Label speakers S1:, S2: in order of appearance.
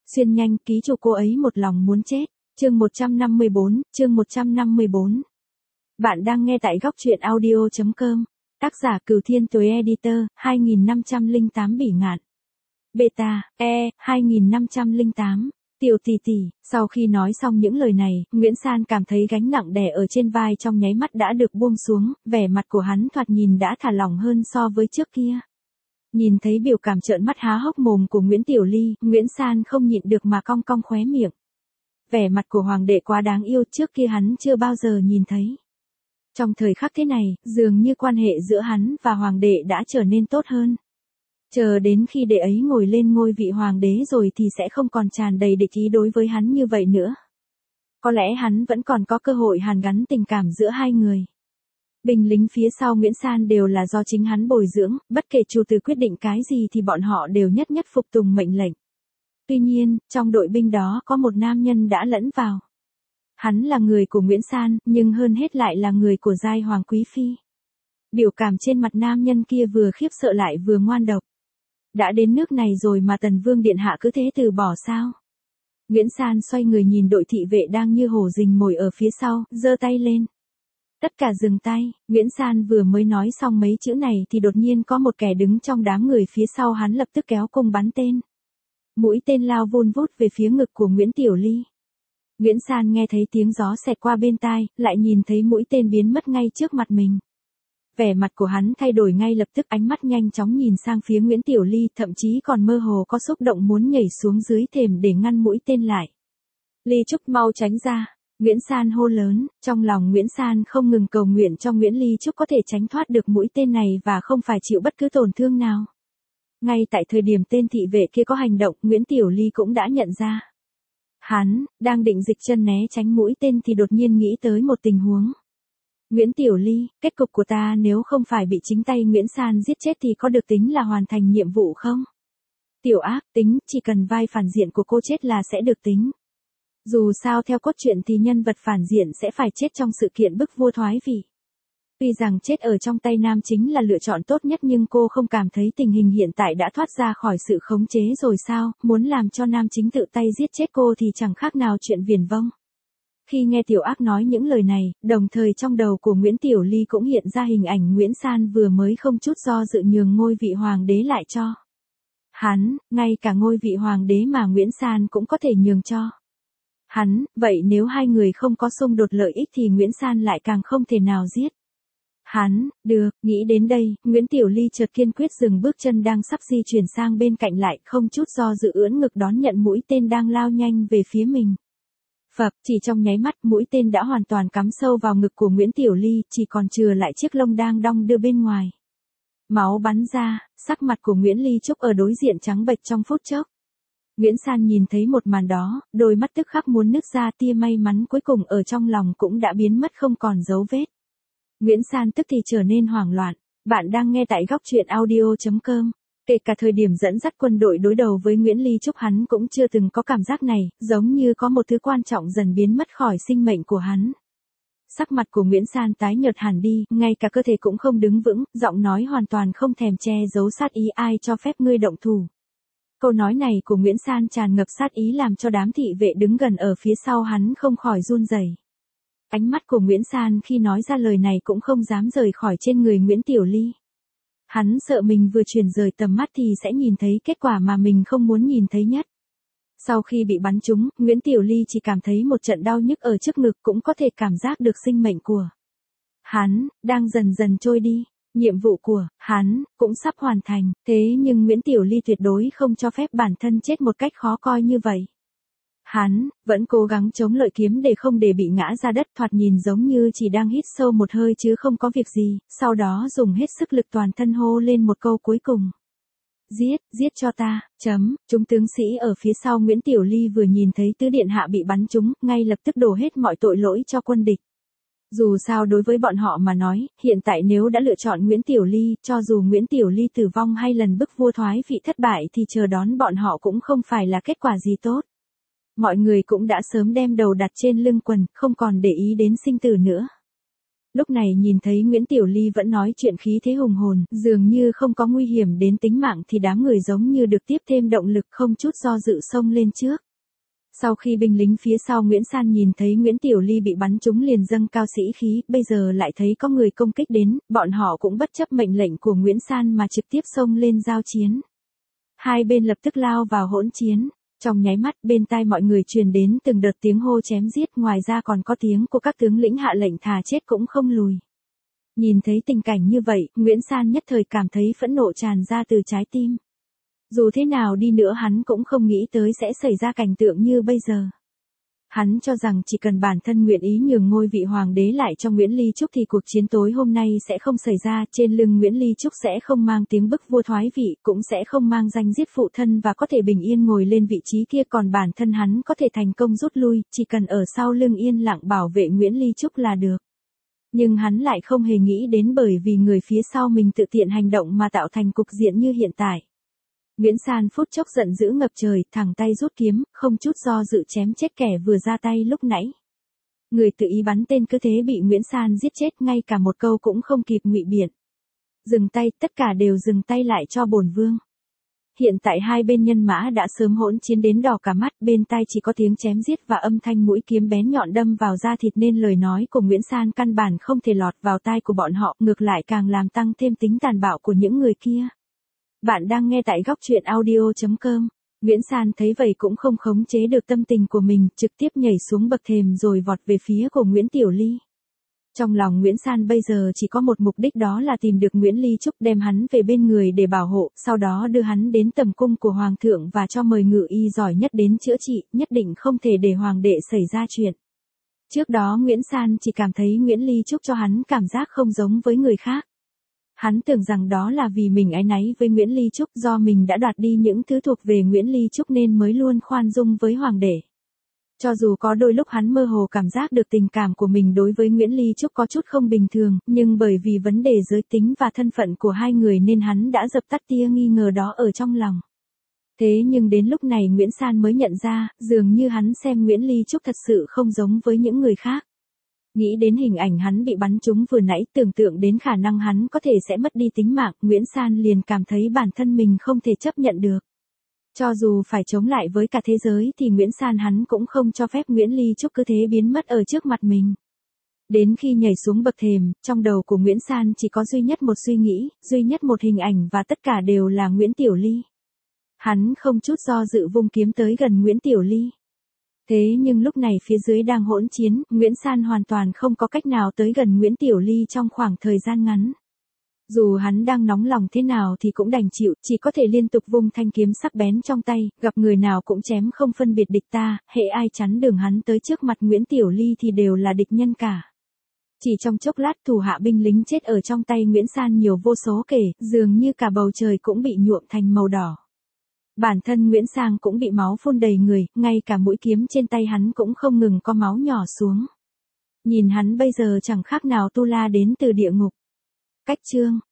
S1: xuyên nhanh, ký chủ cô ấy một lòng muốn chết. Chương 154. Bạn đang nghe tại góc truyện audio.com. Tác giả Cửu Thiên Tuế Editor, 2508 Bỉ Ngạn. Beta, 2508. Tiểu tỷ tỷ. Sau khi nói xong những lời này, Nguyễn San cảm thấy gánh nặng đè ở trên vai trong nháy mắt đã được buông xuống, vẻ mặt của hắn thoạt nhìn đã thả lỏng hơn so với trước kia. Nhìn thấy biểu cảm trợn mắt há hốc mồm của Nguyễn Tiểu Ly, Nguyễn San không nhịn được mà cong cong khóe miệng. Vẻ mặt của hoàng đệ quá đáng yêu, trước kia hắn chưa bao giờ nhìn thấy. Trong thời khắc thế này, dường như quan hệ giữa hắn và hoàng đệ đã trở nên tốt hơn. Chờ đến khi đệ ấy ngồi lên ngôi vị hoàng đế rồi thì sẽ không còn tràn đầy địch ý đối với hắn như vậy nữa. Có lẽ hắn vẫn còn có cơ hội hàn gắn tình cảm giữa hai người. Binh lính phía sau Nguyễn San đều là do chính hắn bồi dưỡng, bất kể chủ tử quyết định cái gì thì bọn họ đều nhất nhất phục tùng mệnh lệnh. Tuy nhiên, trong đội binh đó có một nam nhân đã lẫn vào. Hắn là người của Nguyễn San, nhưng hơn hết lại là người của giai hoàng quý phi. Biểu cảm trên mặt nam nhân kia vừa khiếp sợ lại vừa ngoan độc. Đã đến nước này rồi mà Tần Vương điện hạ cứ thế từ bỏ sao? Nguyễn San xoay người nhìn đội thị vệ đang như hổ rình mồi ở phía sau, giơ tay lên. Tất cả dừng tay. Nguyễn San vừa mới nói xong mấy chữ này thì đột nhiên có một kẻ đứng trong đám người phía sau hắn lập tức kéo cung bắn tên. Mũi tên lao vun vút về phía ngực của Nguyễn Tiểu Ly. Nguyễn San nghe thấy tiếng gió xẹt qua bên tai, lại nhìn thấy mũi tên biến mất ngay trước mặt mình. Vẻ mặt của hắn thay đổi ngay lập tức, ánh mắt nhanh chóng nhìn sang phía Nguyễn Tiểu Ly, thậm chí còn mơ hồ có xúc động muốn nhảy xuống dưới thềm để ngăn mũi tên lại. Ly Trúc mau tránh ra. Nguyễn San hô lớn, trong lòng Nguyễn San không ngừng cầu nguyện cho Nguyễn Ly Trúc có thể tránh thoát được mũi tên này và không phải chịu bất cứ tổn thương nào. Ngay tại thời điểm tên thị vệ kia có hành động, Nguyễn Tiểu Ly cũng đã nhận ra. Hắn đang định dịch chân né tránh mũi tên thì đột nhiên nghĩ tới một tình huống. Nguyễn Tiểu Ly, kết cục của ta nếu không phải bị chính tay Nguyễn San giết chết thì có được tính là hoàn thành nhiệm vụ không? Tiểu ác, tính, chỉ cần vai phản diện của cô chết là sẽ được tính. Dù sao theo cốt truyện thì nhân vật phản diện sẽ phải chết trong sự kiện bức vua thoái vị. Tuy rằng chết ở trong tay nam chính là lựa chọn tốt nhất nhưng cô không cảm thấy tình hình hiện tại đã thoát ra khỏi sự khống chế rồi sao, muốn làm cho nam chính tự tay giết chết cô thì chẳng khác nào chuyện viển vông. Khi nghe Tiểu Ác nói những lời này, đồng thời trong đầu của Nguyễn Tiểu Ly cũng hiện ra hình ảnh Nguyễn San vừa mới không chút do dự nhường ngôi vị hoàng đế lại cho hắn, ngay cả ngôi vị hoàng đế mà Nguyễn San cũng có thể nhường cho hắn, vậy nếu hai người không có xung đột lợi ích thì Nguyễn San lại càng không thể nào giết hắn. Được, nghĩ đến đây, Nguyễn Tiểu Ly chợt kiên quyết dừng bước chân đang sắp di chuyển sang bên cạnh lại, không chút do dự ưỡn ngực đón nhận mũi tên đang lao nhanh về phía mình. Phập, chỉ trong nháy mắt mũi tên đã hoàn toàn cắm sâu vào ngực của Nguyễn Tiểu Ly, chỉ còn chừa lại chiếc lông đang đong đưa bên ngoài. Máu bắn ra, sắc mặt của Nguyễn Ly Trúc ở đối diện trắng bệch trong phút chốc. Nguyễn San nhìn thấy một màn đó, đôi mắt tức khắc muốn nứt ra, tia may mắn cuối cùng ở trong lòng cũng đã biến mất không còn dấu vết. Nguyễn San tức thì trở nên hoảng loạn. Bạn đang nghe tại góc truyện audio.com. Kể cả thời điểm dẫn dắt quân đội đối đầu với Nguyễn Ly Trúc hắn cũng chưa từng có cảm giác này, giống như có một thứ quan trọng dần biến mất khỏi sinh mệnh của hắn. Sắc mặt của Nguyễn San tái nhợt hẳn đi, ngay cả cơ thể cũng không đứng vững, giọng nói hoàn toàn không thèm che giấu sát ý, ai cho phép ngươi động thủ. Câu nói này của Nguyễn San tràn ngập sát ý làm cho đám thị vệ đứng gần ở phía sau hắn không khỏi run rẩy. Ánh mắt của Nguyễn San khi nói ra lời này cũng không dám rời khỏi trên người Nguyễn Tiểu Ly. Hắn sợ mình vừa chuyển rời tầm mắt thì sẽ nhìn thấy kết quả mà mình không muốn nhìn thấy nhất. Sau khi bị bắn trúng, Nguyễn Tiểu Ly chỉ cảm thấy một trận đau nhức ở trước ngực, cũng có thể cảm giác được sinh mệnh của hắn đang dần dần trôi đi. Nhiệm vụ của hắn cũng sắp hoàn thành, thế nhưng Nguyễn Tiểu Ly tuyệt đối không cho phép bản thân chết một cách khó coi như vậy. Hắn vẫn cố gắng chống lợi kiếm để không để bị ngã ra đất, thoạt nhìn giống như chỉ đang hít sâu một hơi chứ không có việc gì, sau đó dùng hết sức lực toàn thân hô lên một câu cuối cùng. Giết cho ta, chúng tướng sĩ ở phía sau Nguyễn Tiểu Ly vừa nhìn thấy tứ điện hạ bị bắn trúng, ngay lập tức đổ hết mọi tội lỗi cho quân địch. Dù sao đối với bọn họ mà nói, hiện tại nếu đã lựa chọn Nguyễn Tiểu Ly, cho dù Nguyễn Tiểu Ly tử vong hay lần bức vua thoái vị thất bại thì chờ đón bọn họ cũng không phải là kết quả gì tốt. Mọi người cũng đã sớm đem đầu đặt trên lưng quần, không còn để ý đến sinh tử nữa. Lúc này nhìn thấy Nguyễn Tiểu Ly vẫn nói chuyện khí thế hùng hồn, dường như không có nguy hiểm đến tính mạng thì đám người giống như được tiếp thêm động lực không chút do dự xông lên trước. Sau khi binh lính phía sau Nguyễn San nhìn thấy Nguyễn Tiểu Ly bị bắn trúng liền dâng cao sĩ khí, bây giờ lại thấy có người công kích đến, bọn họ cũng bất chấp mệnh lệnh của Nguyễn San mà trực tiếp xông lên giao chiến. Hai bên lập tức lao vào hỗn chiến. Trong nháy mắt bên tai mọi người truyền đến từng đợt tiếng hô chém giết, ngoài ra còn có tiếng của các tướng lĩnh hạ lệnh thà chết cũng không lùi. Nhìn thấy tình cảnh như vậy, Nguyễn San nhất thời cảm thấy phẫn nộ tràn ra từ trái tim. Dù thế nào đi nữa hắn cũng không nghĩ tới sẽ xảy ra cảnh tượng như bây giờ. Hắn cho rằng chỉ cần bản thân nguyện ý nhường ngôi vị hoàng đế lại cho Nguyễn Ly Trúc thì cuộc chiến tối hôm nay sẽ không xảy ra, trên lưng Nguyễn Ly Trúc sẽ không mang tiếng bức vua thoái vị, cũng sẽ không mang danh giết phụ thân và có thể bình yên ngồi lên vị trí kia, còn bản thân hắn có thể thành công rút lui, chỉ cần ở sau lưng yên lặng bảo vệ Nguyễn Ly Trúc là được. Nhưng hắn lại không hề nghĩ đến bởi vì người phía sau mình tự tiện hành động mà tạo thành cục diện như hiện tại. Nguyễn San phút chốc giận dữ ngập trời, thẳng tay rút kiếm, không chút do dự chém chết kẻ vừa ra tay lúc nãy. Người tự ý bắn tên cứ thế bị Nguyễn San giết chết, ngay cả một câu cũng không kịp ngụy biện. Dừng tay, tất cả đều dừng tay lại cho bổn vương. Hiện tại hai bên nhân mã đã sớm hỗn chiến đến đỏ cả mắt, bên tai chỉ có tiếng chém giết và âm thanh mũi kiếm bén nhọn đâm vào da thịt nên lời nói của Nguyễn San căn bản không thể lọt vào tai của bọn họ, ngược lại càng làm tăng thêm tính tàn bạo của những người kia. Bạn đang nghe tại góc truyện audio.com. Nguyễn San thấy vậy cũng không khống chế được tâm tình của mình, trực tiếp nhảy xuống bậc thềm rồi vọt về phía của Nguyễn Tiểu Ly. Trong lòng Nguyễn San bây giờ chỉ có một mục đích, đó là tìm được Nguyễn Ly Trúc, đem hắn về bên người để bảo hộ, sau đó đưa hắn đến tầm cung của Hoàng thượng và cho mời ngự y giỏi nhất đến chữa trị, nhất định không thể để Hoàng đệ xảy ra chuyện. Trước đó Nguyễn San chỉ cảm thấy Nguyễn Ly Trúc cho hắn cảm giác không giống với người khác. Hắn tưởng rằng đó là vì mình áy náy với Nguyễn Ly Trúc, do mình đã đoạt đi những thứ thuộc về Nguyễn Ly Trúc nên mới luôn khoan dung với Hoàng đệ. Cho dù có đôi lúc hắn mơ hồ cảm giác được tình cảm của mình đối với Nguyễn Ly Trúc có chút không bình thường, nhưng bởi vì vấn đề giới tính và thân phận của hai người nên hắn đã dập tắt tia nghi ngờ đó ở trong lòng. Thế nhưng đến lúc này Nguyễn San mới nhận ra, dường như hắn xem Nguyễn Ly Trúc thật sự không giống với những người khác. Nghĩ đến hình ảnh hắn bị bắn trúng vừa nãy, tưởng tượng đến khả năng hắn có thể sẽ mất đi tính mạng, Nguyễn San liền cảm thấy bản thân mình không thể chấp nhận được. Cho dù phải chống lại với cả thế giới thì Nguyễn San hắn cũng không cho phép Nguyễn Ly Trúc cứ thế biến mất ở trước mặt mình. Đến khi nhảy xuống bậc thềm, trong đầu của Nguyễn San chỉ có duy nhất một suy nghĩ, duy nhất một hình ảnh và tất cả đều là Nguyễn Tiểu Ly. Hắn không chút do dự vung kiếm tới gần Nguyễn Tiểu Ly. Thế nhưng lúc này phía dưới đang hỗn chiến, Nguyễn San hoàn toàn không có cách nào tới gần Nguyễn Tiểu Ly trong khoảng thời gian ngắn. Dù hắn đang nóng lòng thế nào thì cũng đành chịu, chỉ có thể liên tục vung thanh kiếm sắc bén trong tay, gặp người nào cũng chém không phân biệt địch ta, hễ ai chắn đường hắn tới trước mặt Nguyễn Tiểu Ly thì đều là địch nhân cả. Chỉ trong chốc lát thủ hạ binh lính chết ở trong tay Nguyễn San nhiều vô số kể, dường như cả bầu trời cũng bị nhuộm thành màu đỏ. Bản thân Nguyễn Sang cũng bị máu phun đầy người, ngay cả mũi kiếm trên tay hắn cũng không ngừng có máu nhỏ xuống. Nhìn hắn bây giờ chẳng khác nào tu la đến từ địa ngục. Cách chương